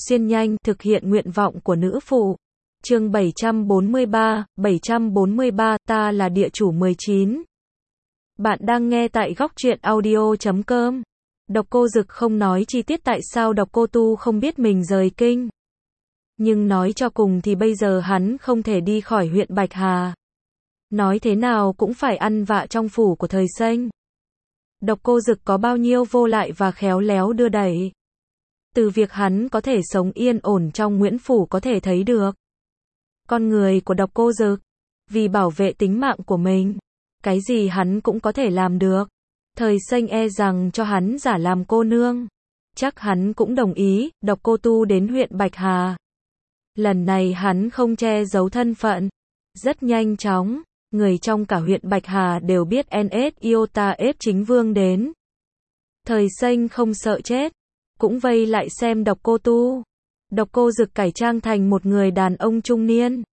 xuyên nhanh, thực hiện nguyện vọng của nữ phụ. Chương 743, ta là địa chủ 19. Bạn đang nghe tại góc truyện audio.com. Độc Cô Dực không nói chi tiết tại sao Độc Cô Tu không biết mình rời kinh. Nhưng nói cho cùng thì bây giờ hắn không thể đi khỏi huyện Bạch Hà. Nói thế nào cũng phải ăn vạ trong phủ của Thời Xanh. Độc Cô Dực có bao nhiêu vô lại và khéo léo đưa đẩy. Từ việc hắn có thể sống yên ổn trong Nguyễn Phủ có thể thấy được. Con người của Độc Cô Dực, vì bảo vệ tính mạng của mình, cái gì hắn cũng có thể làm được. Thời Xanh e rằng cho hắn giả làm cô nương, chắc hắn cũng đồng ý. Độc Cô Tu đến huyện Bạch Hà. Lần này hắn không che giấu thân phận. Rất nhanh chóng, người trong cả huyện Bạch Hà đều biết NS Iota ép chính vương đến. Thời Xanh không sợ chết, cũng vây lại xem Độc Cô Tu. Độc Cô Dực cải trang thành một người đàn ông trung niên,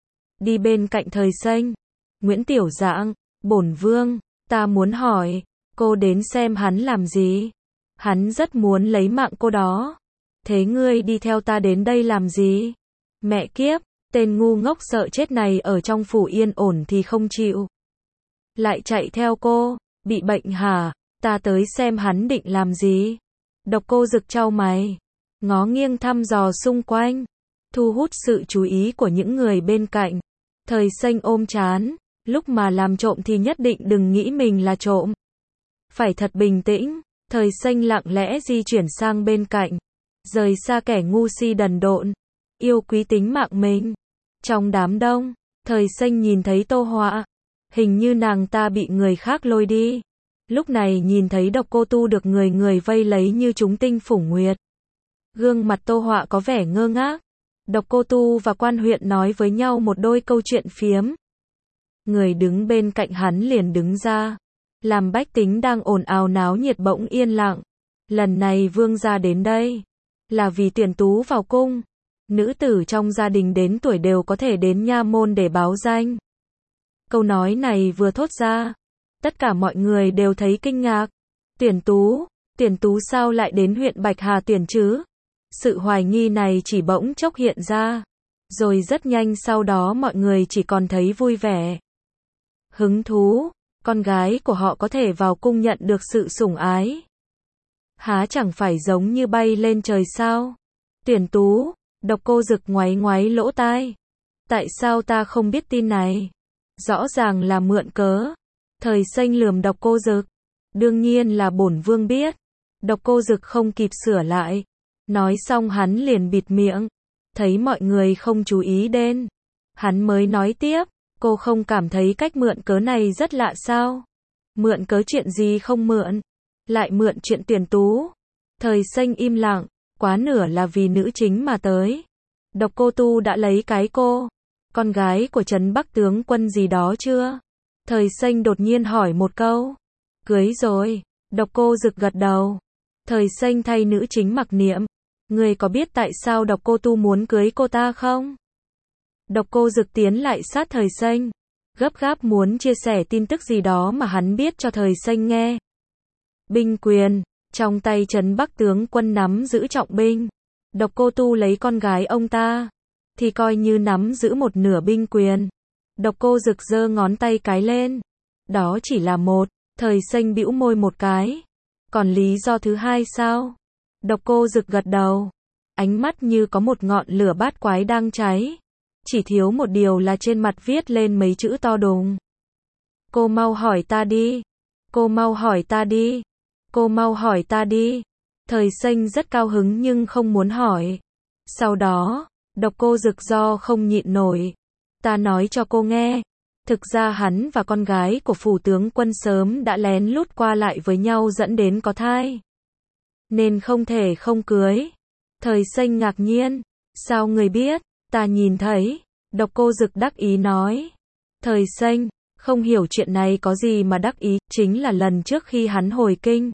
đi bên cạnh Thời Xanh. Nguyễn Tiểu Dạng, bổn vương, ta muốn hỏi, cô đến xem hắn làm gì? Hắn rất muốn lấy mạng cô đó. Thế ngươi đi theo ta đến đây làm gì? Mẹ kiếp, tên ngu ngốc sợ chết này ở trong phủ yên ổn thì không chịu, lại chạy theo cô, bị bệnh hả? Ta tới xem hắn định làm gì? Độc Cô Dực chau mày, ngó nghiêng thăm dò xung quanh, thu hút sự chú ý của những người bên cạnh. Thời Xanh ôm trán, lúc mà làm trộm thì nhất định đừng nghĩ mình là trộm. Phải thật bình tĩnh. Thời Xanh lặng lẽ di chuyển sang bên cạnh, rời xa kẻ ngu si đần độn, yêu quý tính mạng mình. Trong đám đông, Thời Xanh nhìn thấy Tô Họa, hình như nàng ta bị người khác lôi đi. Lúc này nhìn thấy Độc Cô Tu được người vây lấy như chúng tinh phủng nguyệt. Gương mặt Tô Họa có vẻ ngơ ngác. Độc Cô Tu và quan huyện nói với nhau một đôi câu chuyện phiếm. Người đứng bên cạnh hắn liền đứng ra, làm bách tính đang ồn ào náo nhiệt bỗng yên lặng. Lần này vương gia đến đây là vì tuyển tú vào cung. Nữ tử trong gia đình đến tuổi đều có thể đến nha môn để báo danh. Câu nói này vừa thốt ra, tất cả mọi người đều thấy kinh ngạc. Tuyển tú sao lại đến huyện Bạch Hà tuyển chứ? Sự hoài nghi này chỉ bỗng chốc hiện ra, rồi rất nhanh sau đó mọi người chỉ còn thấy vui vẻ, hứng thú. Con gái của họ có thể vào cung nhận được sự sủng ái, há chẳng phải giống như bay lên trời sao? Tuyển tú. Độc Cô Dực ngoáy ngoáy lỗ tai. Tại sao ta không biết tin này? Rõ ràng là mượn cớ. Thời Xanh lườm Độc Cô Dực. Đương nhiên là bổn vương biết. Độc Cô Dực không kịp sửa lại. Nói xong hắn liền bịt miệng. Thấy mọi người không chú ý đến, hắn mới nói tiếp. Cô không cảm thấy cách mượn cớ này rất lạ sao? Mượn cớ chuyện gì không mượn? Lại mượn chuyện tuyển tú. Thời Xanh im lặng. Quá nửa là vì nữ chính mà tới. Độc Cô Tu đã lấy cái cô, con gái của Trấn Bắc tướng quân gì đó chưa? Thời Xanh đột nhiên hỏi một câu. Cưới rồi. Độc Cô Dực gật đầu. Thời Xanh thay nữ chính mặc niệm. Người có biết tại sao Độc Cô Tu muốn cưới cô ta không? Độc Cô Dực tiến lại sát Thời Xanh, gấp gáp muốn chia sẻ tin tức gì đó mà hắn biết cho Thời Xanh nghe. Binh quyền, trong tay Trấn Bắc tướng quân nắm giữ trọng binh. Độc Cô Tu lấy con gái ông ta, thì coi như nắm giữ một nửa binh quyền. Độc Cô Dực giơ ngón tay cái lên. Đó chỉ là một. Thời Xanh bĩu môi một cái. Còn lý do thứ hai sao? Độc Cô Dực gật đầu. Ánh mắt như có một ngọn lửa bát quái đang cháy. Chỉ thiếu một điều là trên mặt viết lên mấy chữ to đùng. Cô mau hỏi ta đi. Cô mau hỏi ta đi. Cô mau hỏi ta đi. Thời Xanh rất cao hứng nhưng không muốn hỏi. Sau đó, Độc Cô Dực do không nhịn nổi. Ta nói cho cô nghe. Thực ra hắn và con gái của phủ tướng quân sớm đã lén lút qua lại với nhau dẫn đến có thai, nên không thể không cưới. Thời Xanh ngạc nhiên. Sao người biết? Ta nhìn thấy. Độc Cô Dực đắc ý nói. Thời Xanh không hiểu chuyện này có gì mà đắc ý. Chính là lần trước khi hắn hồi kinh,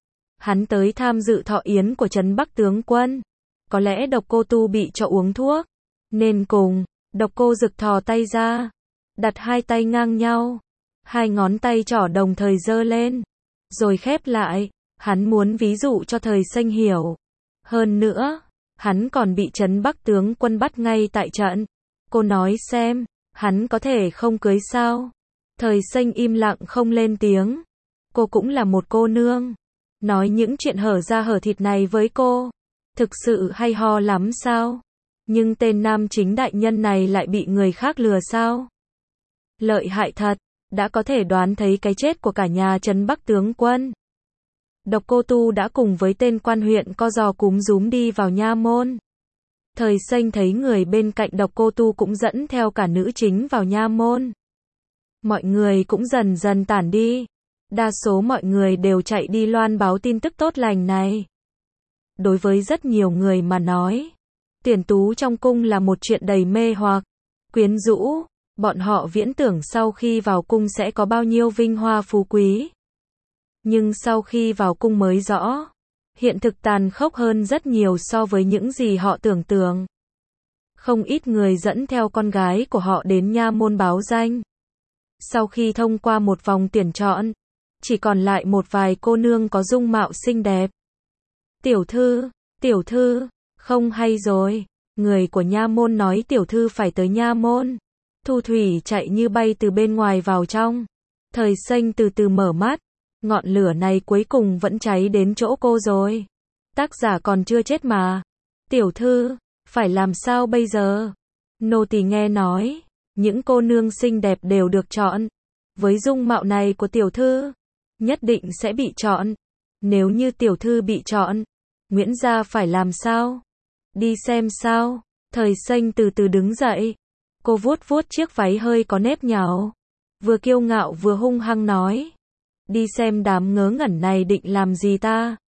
hắn tới tham dự thọ yến của Trấn Bắc tướng quân. Có lẽ Độc Cô Tu bị cho uống thuốc, nên cùng. Độc Cô Dực thò tay ra, đặt hai tay ngang nhau, hai ngón tay trỏ đồng thời giơ lên, rồi khép lại. Hắn muốn ví dụ cho Thời Xanh hiểu. Hơn nữa, Hắn còn bị Trấn Bắc tướng quân bắt ngay tại trận. Cô nói xem, hắn có thể không cưới sao? Thời Xanh im lặng không lên tiếng. Cô cũng là một cô nương. Nói những chuyện hở da hở thịt này với cô. Thực sự hay ho lắm sao? Nhưng tên nam chính đại nhân này lại bị người khác lừa sao? Lợi hại thật, đã có thể đoán thấy cái chết của cả nhà Trấn Bắc tướng quân. Độc Cô Tu đã cùng với tên quan huyện co giò cúm rúm đi vào nha môn. Thời Xanh thấy người bên cạnh Độc Cô Tu cũng dẫn theo cả nữ chính vào nha môn. Mọi người cũng dần dần tản đi. Đa số mọi người đều chạy đi loan báo tin tức tốt lành này. Đối với rất nhiều người mà nói, tuyển tú trong cung là một chuyện đầy mê hoặc, quyến rũ. Bọn họ viễn tưởng sau khi vào cung sẽ có bao nhiêu vinh hoa phú quý. Nhưng sau khi vào cung mới rõ, hiện thực tàn khốc hơn rất nhiều so với những gì họ tưởng tượng. Không ít người dẫn theo con gái của họ đến nha môn báo danh. Sau khi thông qua một vòng tuyển chọn, chỉ còn lại một vài cô nương có dung mạo xinh đẹp. Tiểu thư, không hay rồi. Người của nha môn nói tiểu thư phải tới nha môn. Thu Thủy chạy như bay từ bên ngoài vào trong. Thời Xanh từ từ mở mắt. Ngọn lửa này cuối cùng vẫn cháy đến chỗ cô rồi. Tác giả còn chưa chết mà. Tiểu thư, phải làm sao bây giờ? Nô tỳ nghe nói, những cô nương xinh đẹp đều được chọn. Với dung mạo này của tiểu thư, nhất định sẽ bị chọn. Nếu như tiểu thư bị chọn, Nguyễn gia phải làm sao? Đi xem sao? Thời Xanh từ từ đứng dậy. Cô vuốt vuốt chiếc váy hơi có nếp nhão. Vừa kiêu ngạo vừa hung hăng nói. Đi xem đám ngớ ngẩn này định làm gì ta?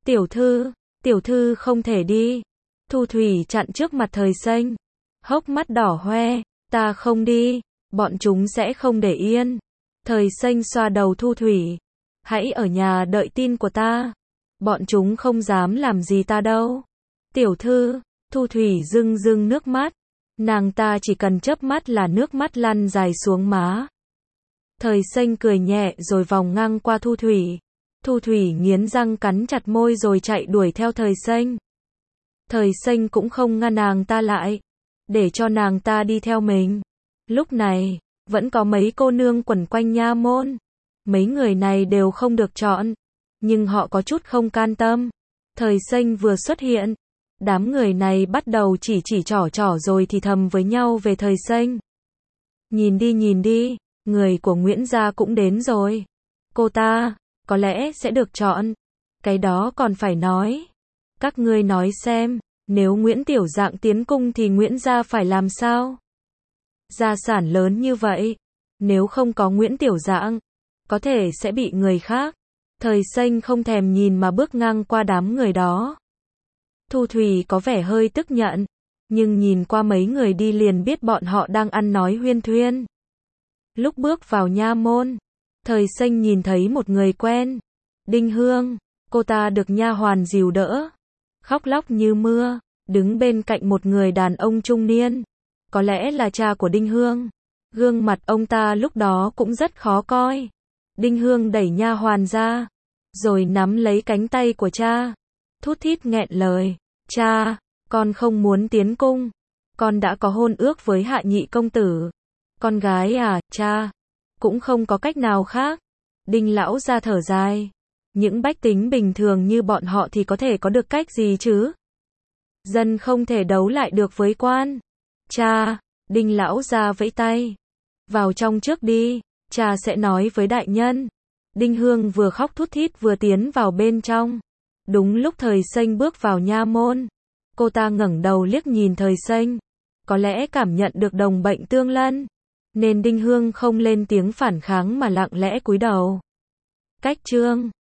Tiểu thư không thể đi. Thu Thủy chặn trước mặt Thời Xanh. Hốc mắt đỏ hoe. Ta không đi. Bọn chúng sẽ không để yên. Thời Xanh xoa đầu Thu Thủy. Hãy ở nhà đợi tin của ta. Bọn chúng không dám làm gì ta đâu. Tiểu thư, Thu Thủy rưng rưng nước mắt. Nàng ta chỉ cần chớp mắt là nước mắt lăn dài xuống má. Thời Xanh cười nhẹ rồi vòng ngang qua Thu Thủy. Thu Thủy nghiến răng cắn chặt môi rồi chạy đuổi theo Thời Xanh. Thời Xanh cũng không ngăn nàng ta lại, để cho nàng ta đi theo mình. Lúc này, vẫn có mấy cô nương quẩn quanh nha môn. Mấy người này đều không được chọn, nhưng họ có chút không can tâm. Thời Xanh vừa xuất hiện, đám người này bắt đầu chỉ trỏ rồi thì thầm với nhau về Thời Xanh. Nhìn đi, người của Nguyễn gia cũng đến rồi. Cô ta, có lẽ sẽ được chọn. Cái đó còn phải nói. Các ngươi nói xem, nếu Nguyễn Tiểu Dạng tiến cung thì Nguyễn gia phải làm sao? Gia sản lớn như vậy, nếu không có Nguyễn Tiểu Dạng, có thể sẽ bị người khác. Thời Xanh không thèm nhìn mà bước ngang qua đám người đó. Thu Thủy có vẻ hơi tức giận, nhưng nhìn qua mấy người đi liền biết bọn họ đang ăn nói huyên thuyên. Lúc bước vào nha môn, Thời Xanh nhìn thấy một người quen, Đinh Hương. Cô ta được nha hoàn dìu đỡ, khóc lóc như mưa, đứng bên cạnh một người đàn ông trung niên, có lẽ là cha của Đinh Hương. Gương mặt ông ta lúc đó cũng rất khó coi. Đinh Hương đẩy nha hoàn ra, rồi nắm lấy cánh tay của cha, thút thít nghẹn lời. Cha, con không muốn tiến cung. Con đã có hôn ước với Hạ Nhị công tử. Con gái à, cha, cũng không có cách nào khác. Đinh lão ra thở dài. Những bách tính bình thường như bọn họ thì có thể có được cách gì chứ? Dân không thể đấu lại được với quan. Cha, Đinh lão ra vẫy tay. Vào trong trước đi, cha sẽ nói với đại nhân. Đinh Hương vừa khóc thút thít vừa tiến vào bên trong. Đúng lúc Thời Xanh bước vào nha môn, cô ta ngẩng đầu liếc nhìn Thời Xanh. Có lẽ cảm nhận được đồng bệnh tương lân, nên Đinh Hương không lên tiếng phản kháng mà lặng lẽ cúi đầu. Cách chương